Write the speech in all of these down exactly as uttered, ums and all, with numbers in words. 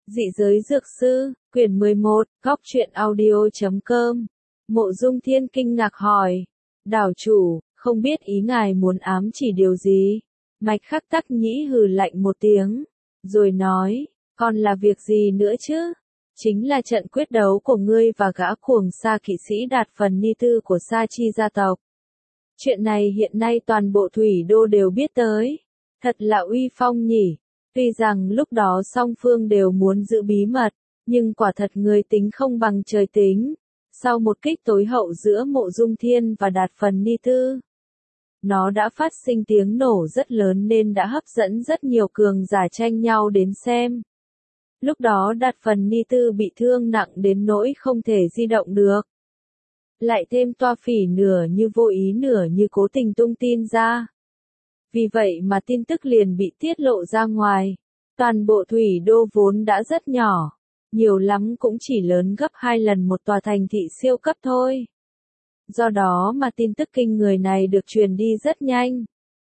Dị giới dược sư, quyển mười một, góc truyện audio chấm com. Mộ Dung Thiên kinh ngạc hỏi. Đảo chủ, không biết ý ngài muốn ám chỉ điều gì? Mạch Khắc Tắc Nhĩ hừ lạnh một tiếng, rồi nói, còn là việc gì nữa chứ? Chính là trận quyết đấu của ngươi và gã cuồng sa kỵ sĩ Đạt Phần Ni Tư của Sa Chi gia tộc. Chuyện này hiện nay toàn bộ Thủy Đô đều biết tới. Thật là uy phong nhỉ. Tuy rằng lúc đó song phương đều muốn giữ bí mật, nhưng quả thật người tính không bằng trời tính. Sau một kích tối hậu giữa Mộ Dung Thiên và Đạt Phần Ni Tư, nó đã phát sinh tiếng nổ rất lớn nên đã hấp dẫn rất nhiều cường giả tranh nhau đến xem. Lúc đó Đạt Phần Ni Tư bị thương nặng đến nỗi không thể di động được. Lại thêm Toa Phỉ nửa như vô ý nửa như cố tình tung tin ra. Vì vậy mà tin tức liền bị tiết lộ ra ngoài. Toàn bộ Thủy Đô vốn đã rất nhỏ, nhiều lắm cũng chỉ lớn gấp hai lần một tòa thành thị siêu cấp thôi. Do đó mà tin tức kinh người này được truyền đi rất nhanh.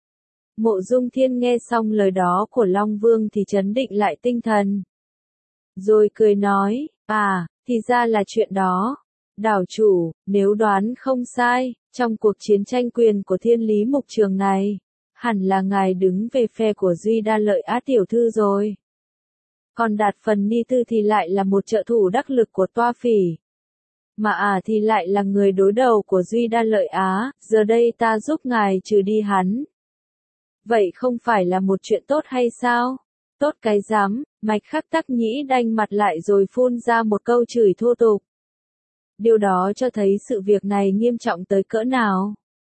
Mộ Dung Thiên nghe xong lời đó của Long Vương thì trấn định lại tinh thần. Rồi cười nói, à, thì ra là chuyện đó. Đảo chủ, nếu đoán không sai, trong cuộc chiến tranh quyền của Thiên Lý Mục Trường này, hẳn là ngài đứng về phe của Duy Đa Lợi Á tiểu thư rồi. Còn Đạt Phần Ni Tư thì lại là một trợ thủ đắc lực của Toa Phỉ. Mà à thì lại là người đối đầu của Duy Đa Lợi Á, giờ đây ta giúp ngài trừ đi hắn. Vậy không phải là một chuyện tốt hay sao? Tốt cái dám, Mạch Khắc Tắc Nhĩ đanh mặt lại rồi phun ra một câu chửi thô tục. Điều đó cho thấy sự việc này nghiêm trọng tới cỡ nào.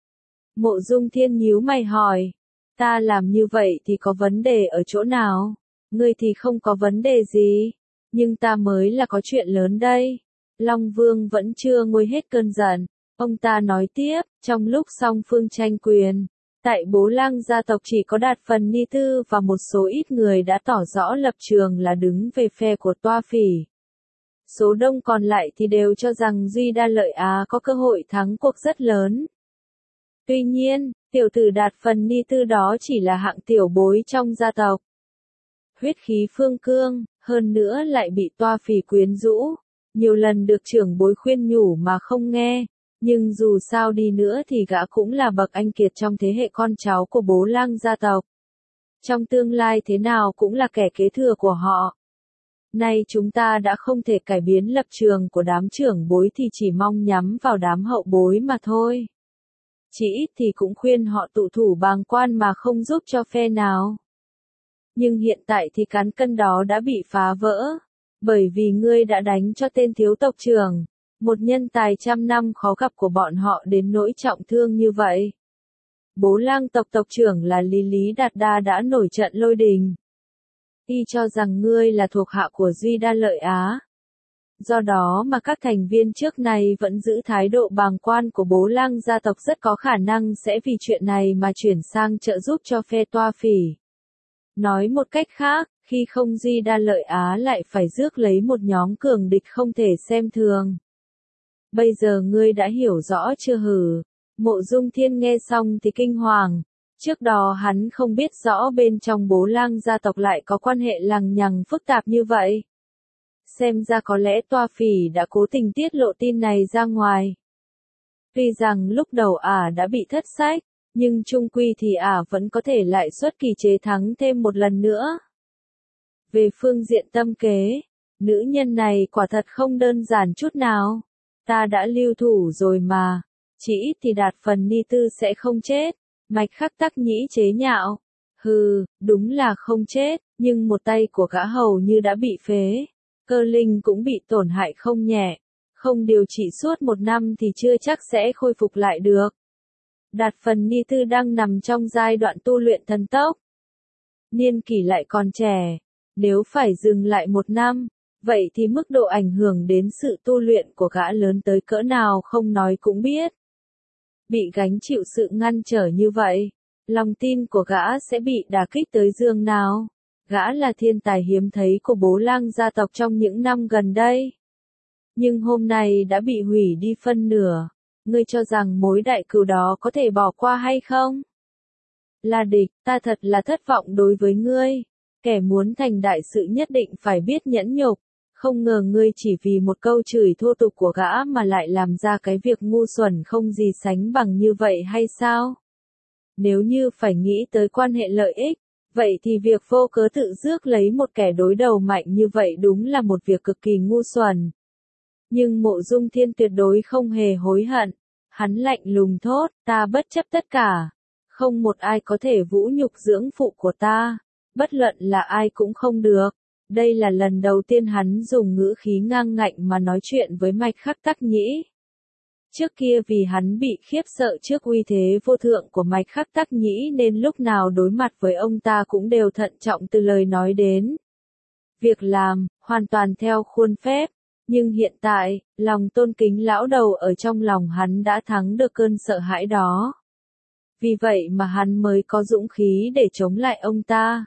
Mộ Dung Thiên nhíu mày hỏi, ta làm như vậy thì có vấn đề ở chỗ nào? Ngươi thì không có vấn đề gì, nhưng ta mới là có chuyện lớn đây. Long Vương vẫn chưa nguôi hết cơn giận, ông ta nói tiếp, trong lúc song phương tranh quyền, tại Bố Lang gia tộc chỉ có Đạt Phần Ni Tư và một số ít người đã tỏ rõ lập trường là đứng về phe của Toa Phỉ. Số đông còn lại thì đều cho rằng Duy Đa Lợi Á có cơ hội thắng cuộc rất lớn. Tuy nhiên, tiểu tử Đạt Phần Ni Tư đó chỉ là hạng tiểu bối trong gia tộc. Huyết khí phương cương, hơn nữa lại bị Toa Phỉ quyến rũ, nhiều lần được trưởng bối khuyên nhủ mà không nghe, nhưng dù sao đi nữa thì gã cũng là bậc anh kiệt trong thế hệ con cháu của Bố Lang gia tộc. Trong tương lai thế nào cũng là kẻ kế thừa của họ. Nay chúng ta đã không thể cải biến lập trường của đám trưởng bối thì chỉ mong nhắm vào đám hậu bối mà thôi. Chỉ ít thì cũng khuyên họ tụ thủ bàng quan mà không giúp cho phe nào. Nhưng hiện tại thì cán cân đó đã bị phá vỡ, bởi vì ngươi đã đánh cho tên thiếu tộc trưởng, một nhân tài trăm năm khó gặp của bọn họ đến nỗi trọng thương như vậy. Bố Lang tộc tộc trưởng là Lý Lý Đạt Đa đã nổi trận lôi đình. Y cho rằng ngươi là thuộc hạ của Duy Đa Lợi Á. Do đó mà các thành viên trước này vẫn giữ thái độ bàng quan của Bố Lang gia tộc rất có khả năng sẽ vì chuyện này mà chuyển sang trợ giúp cho phe Toa Phỉ. Nói một cách khác, khi không Duy Đa Lợi Á lại phải rước lấy một nhóm cường địch không thể xem thường. Bây giờ ngươi đã hiểu rõ chưa hử? Mộ Dung Thiên nghe xong thì kinh hoàng. Trước đó hắn không biết rõ bên trong Bố Lang gia tộc lại có quan hệ lằng nhằng phức tạp như vậy. Xem ra có lẽ Toa Phỉ đã cố tình tiết lộ tin này ra ngoài. Tuy rằng lúc đầu ả đã bị thất sách, nhưng chung quy thì ả vẫn có thể lại xuất kỳ chế thắng thêm một lần nữa. Về phương diện tâm kế, nữ nhân này quả thật không đơn giản chút nào. Ta đã lưu thủ rồi mà, chỉ ít thì Đạt Phần Ni Tư sẽ không chết. Mạch Khắc Tắc Nhĩ chế nhạo. Hừ, đúng là không chết, nhưng một tay của gã hầu như đã bị phế. Cơ linh cũng bị tổn hại không nhẹ. Không điều trị suốt một năm thì chưa chắc sẽ khôi phục lại được. Đạt Phần Ni Tư đang nằm trong giai đoạn tu luyện thần tốc. Niên kỷ lại còn trẻ. Nếu phải dừng lại một năm, vậy thì mức độ ảnh hưởng đến sự tu luyện của gã lớn tới cỡ nào không nói cũng biết. Bị gánh chịu sự ngăn trở như vậy, lòng tin của gã sẽ bị đả kích tới giường nào. Gã là thiên tài hiếm thấy của Bố Lang gia tộc trong những năm gần đây. Nhưng hôm nay đã bị hủy đi phân nửa. Ngươi cho rằng mối đại cừu đó có thể bỏ qua hay không? Là địch, ta thật là thất vọng đối với ngươi. Kẻ muốn thành đại sự nhất định phải biết nhẫn nhục. Không ngờ ngươi chỉ vì một câu chửi thô tục của gã mà lại làm ra cái việc ngu xuẩn không gì sánh bằng như vậy hay sao? Nếu như phải nghĩ tới quan hệ lợi ích, vậy thì việc vô cớ tự rước lấy một kẻ đối đầu mạnh như vậy đúng là một việc cực kỳ ngu xuẩn. Nhưng Mộ Dung Thiên tuyệt đối không hề hối hận. Hắn lạnh lùng thốt, ta bất chấp tất cả. Không một ai có thể vũ nhục dưỡng phụ của ta. Bất luận là ai cũng không được. Đây là lần đầu tiên hắn dùng ngữ khí ngang ngạnh mà nói chuyện với Mạch Khắc Tắc Nhĩ. Trước kia vì hắn bị khiếp sợ trước uy thế vô thượng của Mạch Khắc Tắc Nhĩ nên lúc nào đối mặt với ông ta cũng đều thận trọng từ lời nói đến. Việc làm, hoàn toàn theo khuôn phép. Nhưng hiện tại, lòng tôn kính lão đầu ở trong lòng hắn đã thắng được cơn sợ hãi đó. Vì vậy mà hắn mới có dũng khí để chống lại ông ta.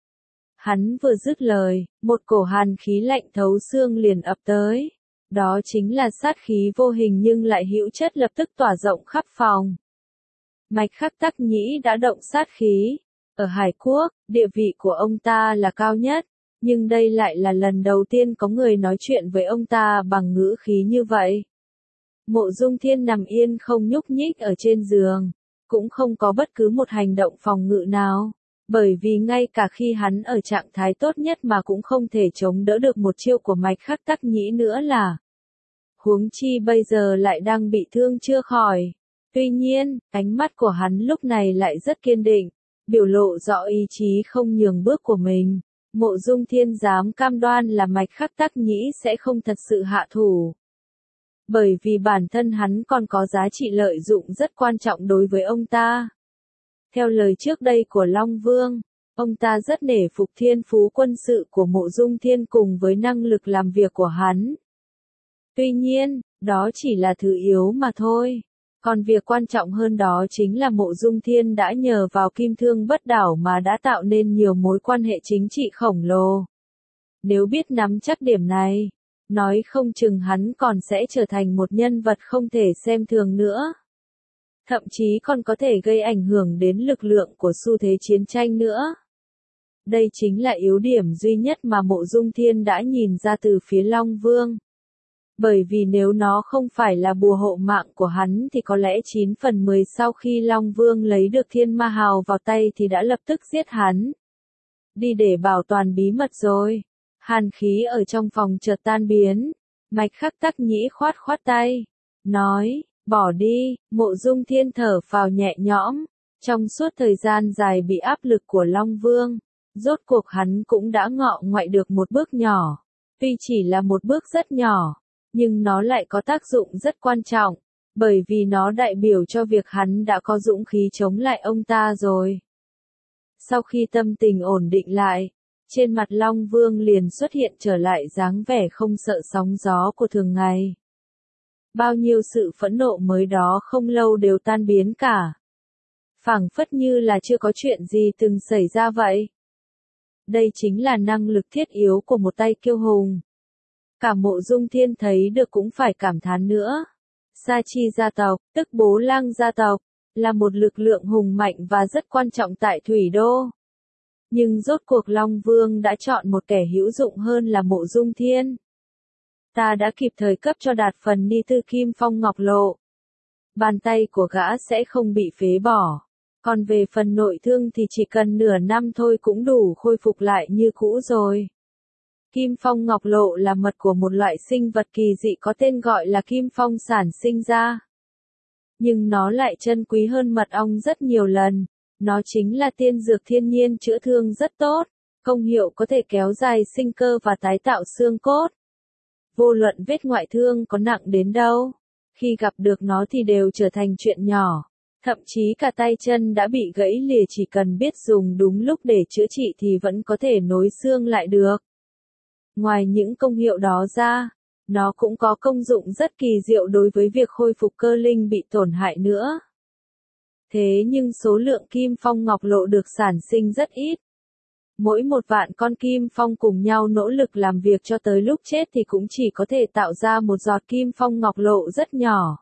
Hắn vừa dứt lời, một cổ hàn khí lạnh thấu xương liền ập tới. Đó chính là sát khí vô hình nhưng lại hữu chất lập tức tỏa rộng khắp phòng. Mạch Khắc Tắc Nhĩ đã động sát khí. Ở Hải Quốc, địa vị của ông ta là cao nhất. Nhưng đây lại là lần đầu tiên có người nói chuyện với ông ta bằng ngữ khí như vậy. Mộ Dung Thiên nằm yên không nhúc nhích ở trên giường. Cũng không có bất cứ một hành động phòng ngự nào. Bởi vì ngay cả khi hắn ở trạng thái tốt nhất mà cũng không thể chống đỡ được một chiêu của Mạch Khắc Tắc Nhĩ nữa là. Huống chi bây giờ lại đang bị thương chưa khỏi. Tuy nhiên, ánh mắt của hắn lúc này lại rất kiên định, biểu lộ rõ ý chí không nhường bước của mình. Mộ Dung Thiên dám cam đoan là Mạch Khắc Tắc Nhĩ sẽ không thật sự hạ thủ. Bởi vì bản thân hắn còn có giá trị lợi dụng rất quan trọng đối với ông ta. Theo lời trước đây của Long Vương, ông ta rất nể phục thiên phú quân sự của Mộ Dung Thiên cùng với năng lực làm việc của hắn. Tuy nhiên, đó chỉ là thứ yếu mà thôi. Còn việc quan trọng hơn đó chính là Mộ Dung Thiên đã nhờ vào kim thương bất đảo mà đã tạo nên nhiều mối quan hệ chính trị khổng lồ. Nếu biết nắm chắc điểm này, nói không chừng hắn còn sẽ trở thành một nhân vật không thể xem thường nữa. Thậm chí còn có thể gây ảnh hưởng đến lực lượng của xu thế chiến tranh nữa. Đây chính là yếu điểm duy nhất mà Mộ Dung Thiên đã nhìn ra từ phía Long Vương. Bởi vì nếu nó không phải là bùa hộ mạng của hắn thì có lẽ chín phần mười sau khi Long Vương lấy được Thiên Ma Hào vào tay thì đã lập tức giết hắn. Đi để bảo toàn bí mật rồi. Hàn khí ở trong phòng chợt tan biến. Mạch Khắc Tắc Nhĩ khoát khoát tay. Nói, bỏ đi, Mộ Dung Thiên thở phào nhẹ nhõm. Trong suốt thời gian dài bị áp lực của Long Vương, rốt cuộc hắn cũng đã ngọ ngoại được một bước nhỏ. Tuy chỉ là một bước rất nhỏ, nhưng nó lại có tác dụng rất quan trọng, bởi vì nó đại biểu cho việc hắn đã có dũng khí chống lại ông ta rồi. Sau khi tâm tình ổn định lại, trên mặt Long Vương liền xuất hiện trở lại dáng vẻ không sợ sóng gió của thường ngày. Bao nhiêu sự phẫn nộ mới đó không lâu đều tan biến cả. Phảng phất như là chưa có chuyện gì từng xảy ra vậy. Đây chính là năng lực thiết yếu của một tay kiêu hùng. Cả Mộ Dung Thiên thấy được cũng phải cảm thán nữa. Sa Chi gia tộc, tức Bố Lang gia tộc, là một lực lượng hùng mạnh và rất quan trọng tại Thủy Đô. Nhưng rốt cuộc Long Vương đã chọn một kẻ hữu dụng hơn là Mộ Dung Thiên. Ta đã kịp thời cấp cho Đạt phần ni tư Kim Phong Ngọc Lộ. Bàn tay của gã sẽ không bị phế bỏ. Còn về phần nội thương thì chỉ cần nửa năm thôi cũng đủ khôi phục lại như cũ rồi. Kim Phong Ngọc Lộ là mật của một loại sinh vật kỳ dị có tên gọi là Kim Phong sản sinh ra. Nhưng nó lại chân quý hơn mật ong rất nhiều lần. Nó chính là tiên dược thiên nhiên chữa thương rất tốt. Công hiệu có thể kéo dài sinh cơ và tái tạo xương cốt. Vô luận vết ngoại thương có nặng đến đâu, khi gặp được nó thì đều trở thành chuyện nhỏ. Thậm chí cả tay chân đã bị gãy lìa chỉ cần biết dùng đúng lúc để chữa trị thì vẫn có thể nối xương lại được. Ngoài những công hiệu đó ra, nó cũng có công dụng rất kỳ diệu đối với việc khôi phục cơ linh bị tổn hại nữa. Thế nhưng số lượng Kim Phong Ngọc Lộ được sản sinh rất ít. Mỗi một vạn con Kim Phong cùng nhau nỗ lực làm việc cho tới lúc chết thì cũng chỉ có thể tạo ra một giọt Kim Phong Ngọc Lộ rất nhỏ.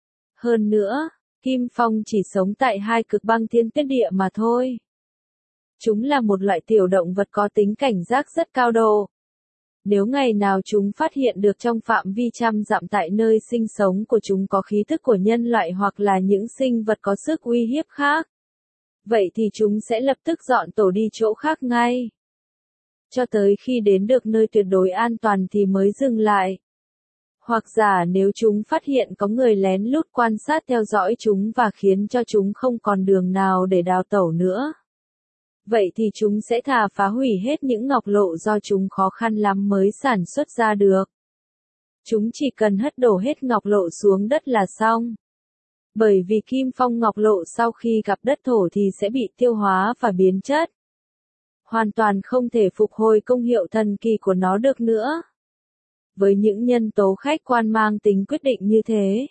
Hơn nữa, Kim Phong chỉ sống tại hai cực băng thiên tuyết địa mà thôi. Chúng là một loại tiểu động vật có tính cảnh giác rất cao độ. Nếu ngày nào chúng phát hiện được trong phạm vi trăm dặm tại nơi sinh sống của chúng có khí thức của nhân loại hoặc là những sinh vật có sức uy hiếp khác, vậy thì chúng sẽ lập tức dọn tổ đi chỗ khác ngay. Cho tới khi đến được nơi tuyệt đối an toàn thì mới dừng lại. Hoặc giả nếu chúng phát hiện có người lén lút quan sát theo dõi chúng và khiến cho chúng không còn đường nào để đào tẩu nữa, vậy thì chúng sẽ thà phá hủy hết những ngọc lộ do chúng khó khăn lắm mới sản xuất ra được. Chúng chỉ cần hất đổ hết ngọc lộ xuống đất là xong. Bởi vì kim phong ngọc lộ sau khi gặp đất thổ thì sẽ bị tiêu hóa và biến chất. Hoàn toàn không thể phục hồi công hiệu thần kỳ của nó được nữa. Với những nhân tố khách quan mang tính quyết định như thế,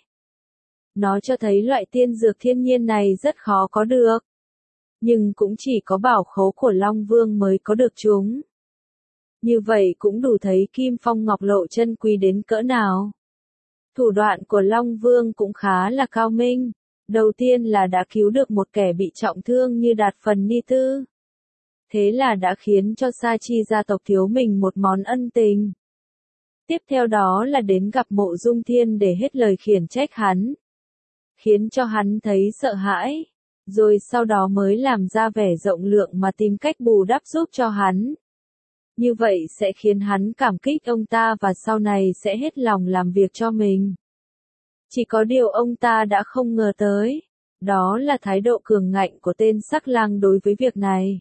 nó cho thấy loại tiên dược thiên nhiên này rất khó có được. Nhưng cũng chỉ có bảo khố của Long Vương mới có được chúng. Như vậy cũng đủ thấy kim phong ngọc lộ chân quý đến cỡ nào. Thủ đoạn của Long Vương cũng khá là cao minh. Đầu tiên là đã cứu được một kẻ bị trọng thương như Đạt Phần Ni Tư. Thế là đã khiến cho Sa Chi gia tộc thiếu mình một món ân tình. Tiếp theo đó là đến gặp Mộ Dung Thiên để hết lời khiển trách hắn, khiến cho hắn thấy sợ hãi, rồi sau đó mới làm ra vẻ rộng lượng mà tìm cách bù đắp giúp cho hắn. Như vậy sẽ khiến hắn cảm kích ông ta và sau này sẽ hết lòng làm việc cho mình. Chỉ có điều ông ta đã không ngờ tới, đó là thái độ cường ngạnh của tên Sắc Lang đối với việc này.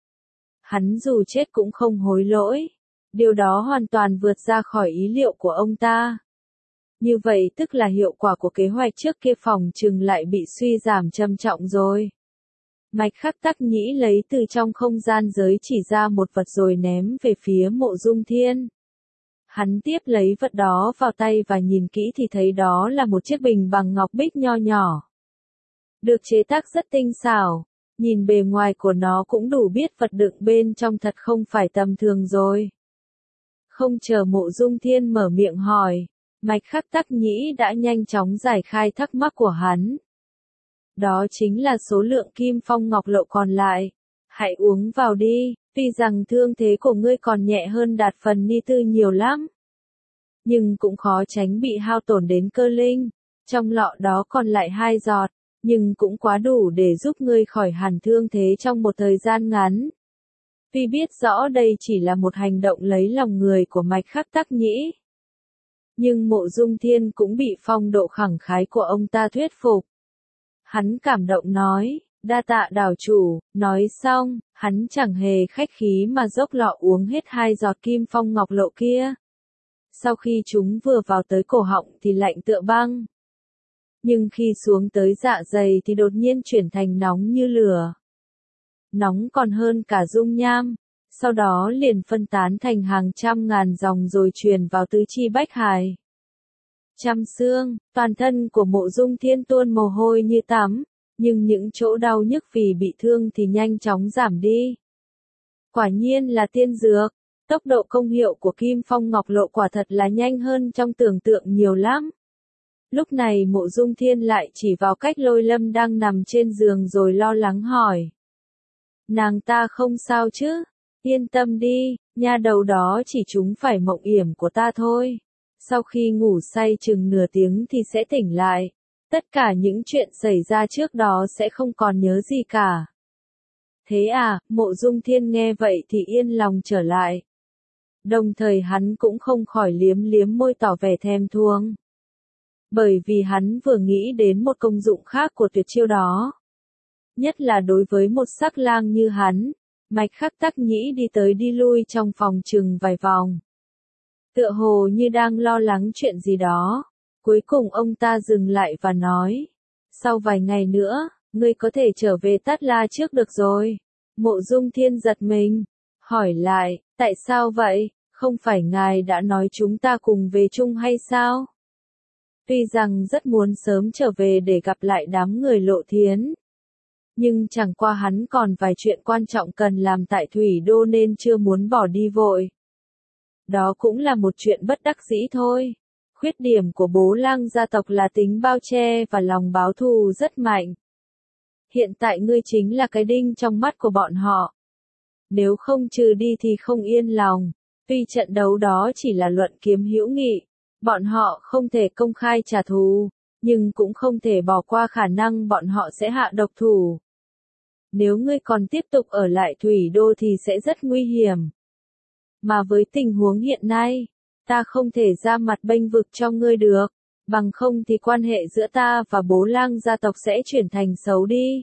Hắn dù chết cũng không hối lỗi. Điều đó hoàn toàn vượt ra khỏi ý liệu của ông ta. Như vậy tức là hiệu quả của kế hoạch trước kia phòng chừng lại bị suy giảm trầm trọng rồi. Mạch Khắc Tắc Nhĩ lấy từ trong không gian giới chỉ ra một vật rồi ném về phía Mộ Dung Thiên. Hắn tiếp lấy vật đó vào tay và nhìn kỹ thì thấy đó là một chiếc bình bằng ngọc bích nho nhỏ. Được chế tác rất tinh xảo, nhìn bề ngoài của nó cũng đủ biết vật đựng bên trong thật không phải tầm thường rồi. Không chờ Mộ Dung Thiên mở miệng hỏi, Mạch Khắc Tắc Nhĩ đã nhanh chóng giải khai thắc mắc của hắn. Đó chính là số lượng kim phong ngọc lộ còn lại. Hãy uống vào đi, tuy rằng thương thế của ngươi còn nhẹ hơn Đạt Phần Ni Tư nhiều lắm. Nhưng cũng khó tránh bị hao tổn đến cơ linh. Trong lọ đó còn lại hai giọt, nhưng cũng quá đủ để giúp ngươi khỏi hẳn thương thế trong một thời gian ngắn. Tuy biết rõ đây chỉ là một hành động lấy lòng người của Mạch Khắc Tắc Nhĩ, nhưng Mộ Dung Thiên cũng bị phong độ khẳng khái của ông ta thuyết phục. Hắn cảm động nói, đa tạ đảo chủ, nói xong, hắn chẳng hề khách khí mà dốc lọ uống hết hai giọt kim phong ngọc lộ kia. Sau khi chúng vừa vào tới cổ họng thì lạnh tựa băng. Nhưng khi xuống tới dạ dày thì đột nhiên chuyển thành nóng như lửa. Nóng còn hơn cả dung nham, sau đó liền phân tán thành hàng trăm ngàn dòng rồi truyền vào tứ chi bách hải. Trăm xương, toàn thân của Mộ Dung Thiên tuôn mồ hôi như tắm, nhưng những chỗ đau nhức vì bị thương thì nhanh chóng giảm đi. Quả nhiên là tiên dược, tốc độ công hiệu của kim phong ngọc lộ quả thật là nhanh hơn trong tưởng tượng nhiều lắm. Lúc này Mộ Dung Thiên lại chỉ vào Cách Lôi Lâm đang nằm trên giường rồi lo lắng hỏi. Nàng ta không sao chứ? Yên tâm đi, nha đầu đó chỉ trúng phải mộng yểm của ta thôi. Sau khi ngủ say chừng nửa tiếng thì sẽ tỉnh lại. Tất cả những chuyện xảy ra trước đó sẽ không còn nhớ gì cả. Thế à, Mộ Dung Thiên nghe vậy thì yên lòng trở lại. Đồng thời hắn cũng không khỏi liếm liếm môi tỏ vẻ thèm thuồng. Bởi vì hắn vừa nghĩ đến một công dụng khác của tuyệt chiêu đó. Nhất là đối với một sắc lang như hắn, Mạch Khắc Tắc Nhĩ đi tới đi lui trong phòng chừng vài vòng. Tựa hồ như đang lo lắng chuyện gì đó. Cuối cùng ông ta dừng lại và nói. Sau vài ngày nữa, ngươi có thể trở về Tát La trước được rồi. Mộ Dung Thiên giật mình. Hỏi lại, tại sao vậy? Không phải ngài đã nói chúng ta cùng về chung hay sao? Tuy rằng rất muốn sớm trở về để gặp lại đám người Lộ Thiến. Nhưng chẳng qua hắn còn vài chuyện quan trọng cần làm tại Thủy Đô nên chưa muốn bỏ đi vội. Đó cũng là một chuyện bất đắc dĩ thôi. Khuyết điểm của Bố Lang gia tộc là tính bao che và lòng báo thù rất mạnh. Hiện tại ngươi chính là cái đinh trong mắt của bọn họ. nếu không trừ đi thì không yên lòng. Tuy trận đấu đó chỉ là luận kiếm hữu nghị, bọn họ không thể công khai trả thù, nhưng cũng không thể bỏ qua khả năng bọn họ sẽ hạ độc thủ. Nếu ngươi còn tiếp tục ở lại Thủy Đô thì sẽ rất nguy hiểm. Mà với tình huống hiện nay, ta không thể ra mặt bênh vực cho ngươi được, bằng không thì quan hệ giữa ta và Bố Lang gia tộc sẽ chuyển thành xấu đi.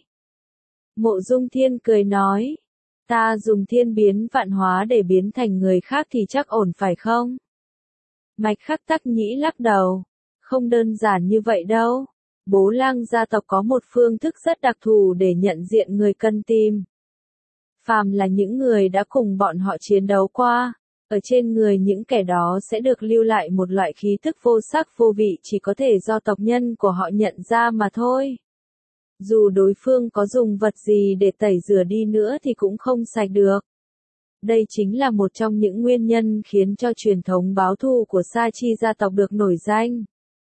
Mộ Dung Thiên cười nói, ta dùng thiên biến vạn hóa để biến thành người khác thì chắc ổn phải không? Mạch Khắc Tắc Nhĩ lắc đầu, không đơn giản như vậy đâu. Bố Lang gia tộc có một phương thức rất đặc thù để nhận diện người cần tìm. Phàm là những người đã cùng bọn họ chiến đấu qua, ở trên người những kẻ đó sẽ được lưu lại một loại khí thức vô sắc vô vị chỉ có thể do tộc nhân của họ nhận ra mà thôi. Dù đối phương có dùng vật gì để tẩy rửa đi nữa thì cũng không sạch được. Đây chính là một trong những nguyên nhân khiến cho truyền thống báo thù của Sa Chi gia tộc được nổi danh.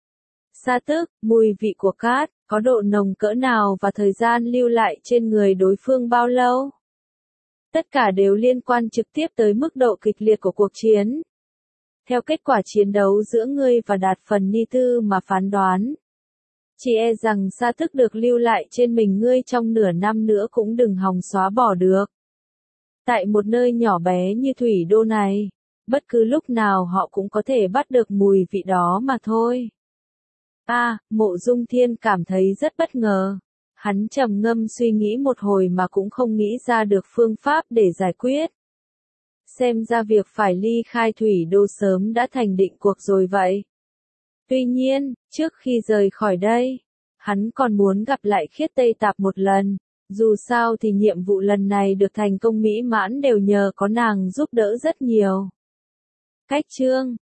Sa tức, mùi vị của cát, có độ nồng cỡ nào và thời gian lưu lại trên người đối phương bao lâu? Tất cả đều liên quan trực tiếp tới mức độ kịch liệt của cuộc chiến. Theo kết quả chiến đấu giữa ngươi và Đạt Phần Ni Tư mà phán đoán, chỉ e rằng sa tức được lưu lại trên mình ngươi trong nửa năm nữa cũng đừng hòng xóa bỏ được. Tại một nơi nhỏ bé như Thủy Đô này, bất cứ lúc nào họ cũng có thể bắt được mùi vị đó mà thôi. A, à, Mộ Dung Thiên cảm thấy rất bất ngờ. Hắn trầm ngâm suy nghĩ một hồi mà cũng không nghĩ ra được phương pháp để giải quyết. Xem ra việc phải ly khai Thủy Đô sớm đã thành định cuộc rồi vậy. Tuy nhiên, trước khi rời khỏi đây, hắn còn muốn gặp lại Khiết Tây Tạp một lần. Dù sao thì nhiệm vụ lần này được thành công mỹ mãn đều nhờ có nàng giúp đỡ rất nhiều. Cách chương